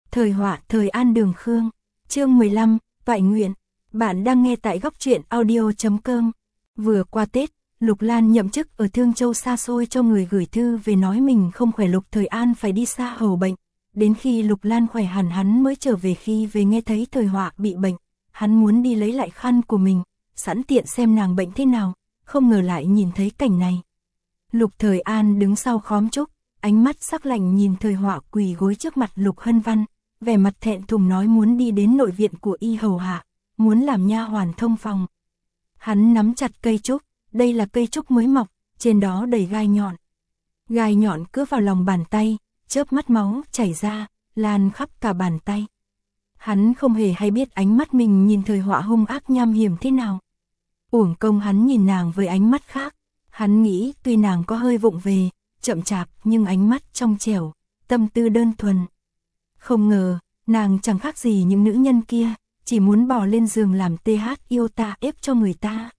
Thời họa thời An Đường Khương, chương 15, toại nguyện. Bạn đang nghe tại góc truyện audio.com. Vừa qua Tết, Lục Lan nhậm chức ở Thương Châu xa xôi cho người gửi thư về nói mình không khỏe, Lục Thời An phải đi xa hầu bệnh. Đến khi Lục Lan khỏe hẳn hắn mới trở về, khi về nghe thấy Thời họa bị bệnh, hắn muốn đi lấy lại khăn của mình, sẵn tiện xem nàng bệnh thế nào, không ngờ lại nhìn thấy cảnh này. Lục Thời An đứng sau khóm trúc, ánh mắt sắc lạnh nhìn Thời họa quỳ gối trước mặt Lục Hân Văn, vẻ mặt thẹn thùng nói muốn đi đến nội viện của y hầu hạ, muốn làm nha hoàn thông phòng. Hắn nắm chặt cây trúc, đây là cây trúc mới mọc, trên đó đầy gai nhọn. Gai nhọn cứa vào lòng bàn tay, chớp mắt máu chảy ra, lan khắp cả bàn tay. Hắn không hề hay biết ánh mắt mình nhìn Thời họa hung ác nham hiểm thế nào. Uổng công hắn nhìn nàng với ánh mắt khác, hắn nghĩ tuy nàng có hơi vụng về, chậm chạp nhưng ánh mắt trong trẻo, tâm tư đơn thuần. Không ngờ, nàng chẳng khác gì những nữ nhân kia, chỉ muốn bò lên giường làm TH yêu ta ép cho người ta.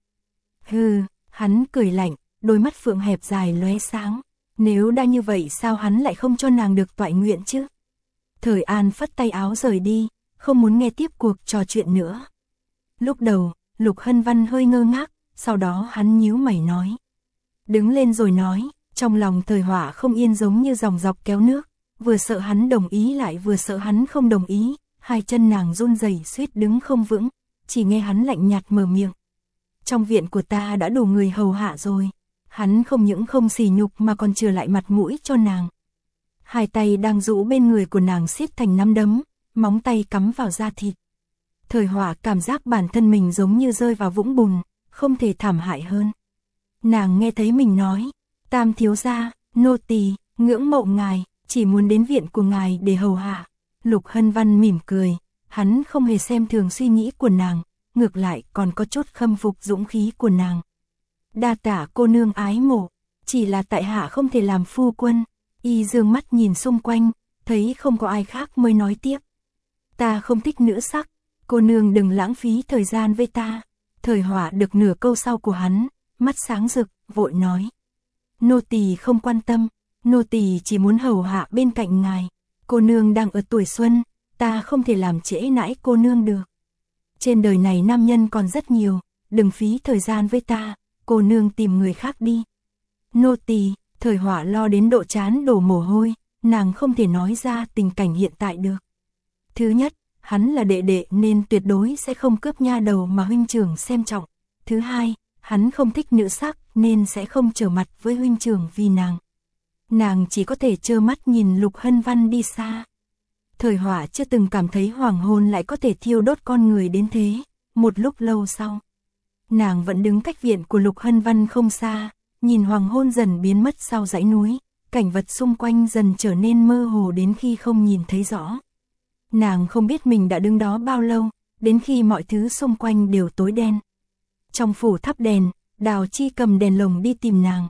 Hừ, hắn cười lạnh, đôi mắt phượng hẹp dài lóe sáng. Nếu đã như vậy sao hắn lại không cho nàng được toại nguyện chứ? Thời An phất tay áo rời đi, không muốn nghe tiếp cuộc trò chuyện nữa. Lúc đầu, Lục Hân Văn hơi ngơ ngác, sau đó hắn nhíu mày nói. Đứng lên rồi nói, trong lòng Thời họa không yên giống như dòng dọc kéo nước, vừa sợ hắn đồng ý lại vừa sợ hắn không đồng ý, hai chân nàng run rẩy suýt đứng không vững, chỉ nghe hắn lạnh nhạt mở miệng. Trong viện của ta đã đủ người hầu hạ rồi. Hắn không những không sỉ nhục mà còn chừa lại mặt mũi cho nàng. Hai tay đang rũ bên người của nàng siết thành nắm đấm, móng tay cắm vào da thịt. Thời họa cảm giác bản thân mình giống như rơi vào vũng bùn, không thể thảm hại hơn. Nàng nghe thấy mình nói, Tam thiếu gia, nô tỳ ngưỡng mộ ngài, chỉ muốn đến viện của ngài để hầu hạ. Lục Hân Văn mỉm cười, hắn không hề xem thường suy nghĩ của nàng, ngược lại còn có chút khâm phục dũng khí của nàng. Đa tạ cô nương ái mộ, chỉ là tại hạ không thể làm phu quân. Y dương mắt nhìn xung quanh, thấy không có ai khác mới nói tiếp. Ta không thích nữ sắc, cô nương đừng lãng phí thời gian với ta. Thời họa được nửa câu sau của hắn, mắt sáng rực, vội nói. Nô tỳ không quan tâm, nô tỳ chỉ muốn hầu hạ bên cạnh ngài. Cô nương đang ở tuổi xuân, ta không thể làm trễ nãi cô nương được. Trên đời này nam nhân còn rất nhiều, đừng phí thời gian với ta, cô nương tìm người khác đi. Nô tỳ, Thời họa lo đến độ trán đổ mồ hôi, nàng không thể nói ra tình cảnh hiện tại được. Thứ nhất, hắn là đệ đệ nên tuyệt đối sẽ không cướp nha đầu mà huynh trưởng xem trọng. Thứ hai, hắn không thích nữ sắc nên sẽ không trở mặt với huynh trưởng vì nàng. Nàng chỉ có thể trơ mắt nhìn Lục Hân Văn đi xa. Thời họa chưa từng cảm thấy hoàng hôn lại có thể thiêu đốt con người đến thế. Một lúc lâu sau, nàng vẫn đứng cách viện của Lục Hân Văn không xa, nhìn hoàng hôn dần biến mất sau dãy núi, cảnh vật xung quanh dần trở nên mơ hồ đến khi không nhìn thấy rõ. Nàng không biết mình đã đứng đó bao lâu, đến khi mọi thứ xung quanh đều tối đen. Trong phủ thắp đèn, Đào Chi cầm đèn lồng đi tìm nàng.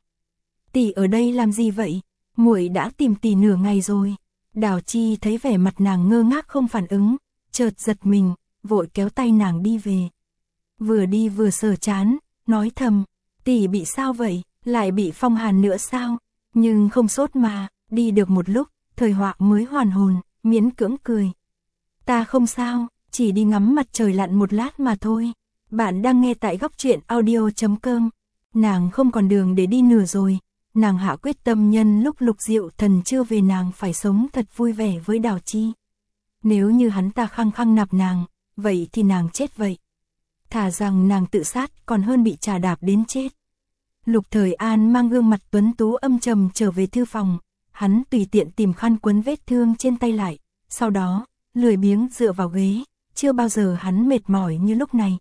Tỷ ở đây làm gì vậy? Muội đã tìm tỷ nửa ngày rồi. Đào Chi thấy vẻ mặt nàng ngơ ngác không phản ứng, chợt giật mình, vội kéo tay nàng đi về. Vừa đi vừa sờ trán, nói thầm, tỷ bị sao vậy, lại bị phong hàn nữa sao? Nhưng không sốt mà, đi được một lúc, Thời họa mới hoàn hồn, miễn cưỡng cười. Ta không sao, chỉ đi ngắm mặt trời lặn một lát mà thôi. Bạn đang nghe tại góc truyện audio.com. Nàng không còn đường để đi nữa rồi. Nàng hạ quyết tâm nhân lúc Lục Diệu Thần chưa về nàng phải sống thật vui vẻ với Đào Chi. Nếu như hắn ta khăng khăng nạp nàng, vậy thì nàng chết vậy. Thà rằng nàng tự sát còn hơn bị trà đạp đến chết. Lục Thời An mang gương mặt tuấn tú âm trầm trở về thư phòng. Hắn tùy tiện tìm khăn quấn vết thương trên tay lại. Sau đó, lười biếng dựa vào ghế. Chưa bao giờ hắn mệt mỏi như lúc này.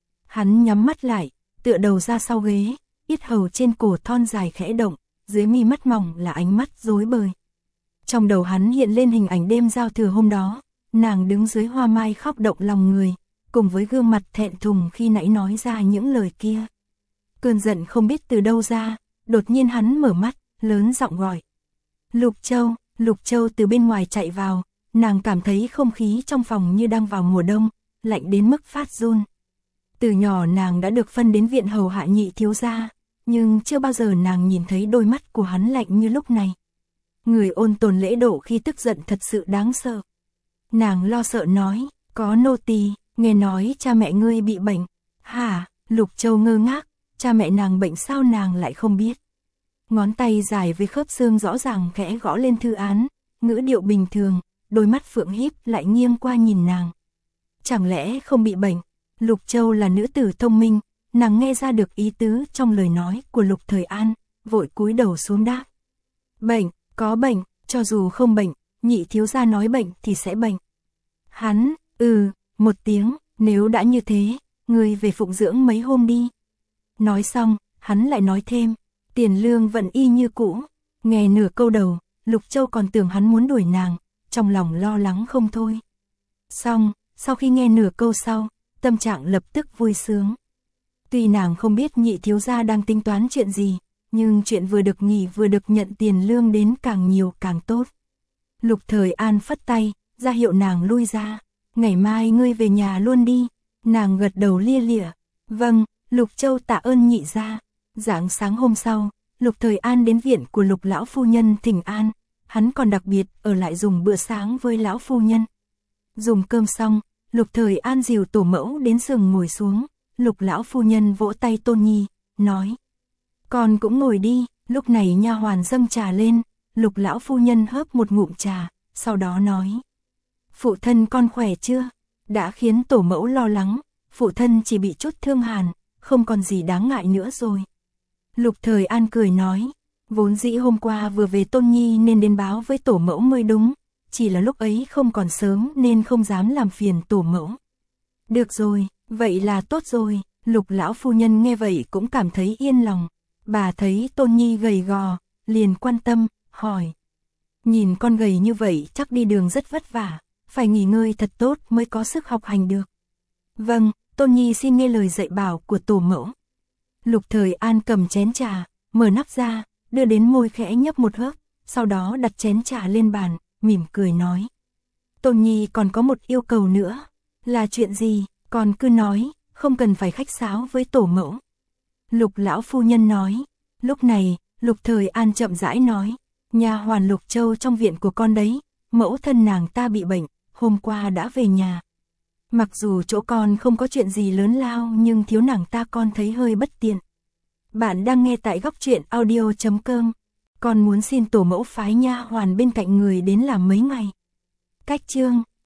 Hắn nhắm mắt lại, tựa đầu ra sau ghế. Yết hầu trên cổ thon dài khẽ động, dưới mi mắt mỏng là ánh mắt rối bời. Trong đầu hắn hiện lên hình ảnh đêm giao thừa hôm đó, nàng đứng dưới hoa mai khóc động lòng người, cùng với gương mặt thẹn thùng khi nãy nói ra những lời kia. Cơn giận không biết từ đâu ra, đột nhiên hắn mở mắt, lớn giọng gọi. Lục Châu từ bên ngoài chạy vào, nàng cảm thấy không khí trong phòng như đang vào mùa đông, lạnh đến mức phát run. Từ nhỏ nàng đã được phân đến viện hầu hạ nhị thiếu gia, nhưng chưa bao giờ nàng nhìn thấy đôi mắt của hắn lạnh như lúc này. Người ôn tồn lễ độ khi tức giận thật sự đáng sợ. Nàng lo sợ nói, có nô tỳ, nghe nói cha mẹ ngươi bị bệnh. Hả? Lục Châu ngơ ngác, cha mẹ nàng bệnh sao nàng lại không biết. Ngón tay dài với khớp xương rõ ràng khẽ gõ lên thư án, ngữ điệu bình thường, đôi mắt phượng híp lại nghiêng qua nhìn nàng. Chẳng lẽ không bị bệnh? Lục Châu là nữ tử thông minh, nàng nghe ra được ý tứ trong lời nói của Lục Thời An, vội cúi đầu xuống đáp. Bệnh, có bệnh, cho dù không bệnh, nhị thiếu gia nói bệnh thì sẽ bệnh. Hắn, một tiếng, nếu đã như thế, ngươi về phụng dưỡng mấy hôm đi. Nói xong, hắn lại nói thêm, tiền lương vẫn y như cũ. Nghe nửa câu đầu, Lục Châu còn tưởng hắn muốn đuổi nàng, trong lòng lo lắng không thôi. Xong, sau khi nghe nửa câu sau, tâm trạng lập tức vui sướng. Tuy nàng không biết nhị thiếu gia đang tính toán chuyện gì, nhưng chuyện vừa được nghỉ vừa được nhận tiền lương đến càng nhiều càng tốt. Lục Thời An phất tay, ra hiệu nàng lui ra. Ngày mai ngươi về nhà luôn đi. Nàng gật đầu lia lịa. Vâng, Lục Châu tạ ơn nhị gia. Rạng sáng hôm sau, Lục Thời An đến viện của Lục lão phu nhân thỉnh an. Hắn còn đặc biệt ở lại dùng bữa sáng với lão phu nhân. Dùng cơm xong, Lục Thời An dìu tổ mẫu đến giường ngồi xuống. Lục lão phu nhân vỗ tay Tôn Nhi, nói: con cũng ngồi đi. Lúc này nha hoàn dâng trà lên, Lục lão phu nhân hớp một ngụm trà, sau đó nói: phụ thân con khỏe chưa? Đã khiến tổ mẫu lo lắng, phụ thân chỉ bị chút thương hàn, không còn gì đáng ngại nữa rồi. Lục Thời An cười nói: vốn dĩ hôm qua vừa về Tôn Nhi nên đến báo với tổ mẫu mới đúng, chỉ là lúc ấy không còn sớm nên không dám làm phiền tổ mẫu. Được rồi, vậy là tốt rồi. Lục lão phu nhân nghe vậy cũng cảm thấy yên lòng. Bà thấy Tôn Nhi gầy gò, liền quan tâm, hỏi: nhìn con gầy như vậy chắc đi đường rất vất vả, phải nghỉ ngơi thật tốt mới có sức học hành được. Vâng, Tôn Nhi xin nghe lời dạy bảo của tổ mẫu. Lục Thời An cầm chén trà, mở nắp ra, đưa đến môi khẽ nhấp một hớp, sau đó đặt chén trà lên bàn, mỉm cười nói: Tôn Nhi còn có một yêu cầu nữa. Là chuyện gì? Con cứ nói, không cần phải khách sáo với tổ mẫu. Lục lão phu nhân nói. Lúc này, Lục Thời An chậm rãi nói: nha hoàn Lục Châu trong viện của con đấy, mẫu thân nàng ta bị bệnh, hôm qua đã về nhà. Mặc dù chỗ con không có chuyện gì lớn lao nhưng thiếu nàng ta con thấy hơi bất tiện. Bạn đang nghe tại Góc Truyện Audio.com. Con muốn xin tổ mẫu phái nha hoàn bên cạnh người đến làm mấy ngày. Cách chương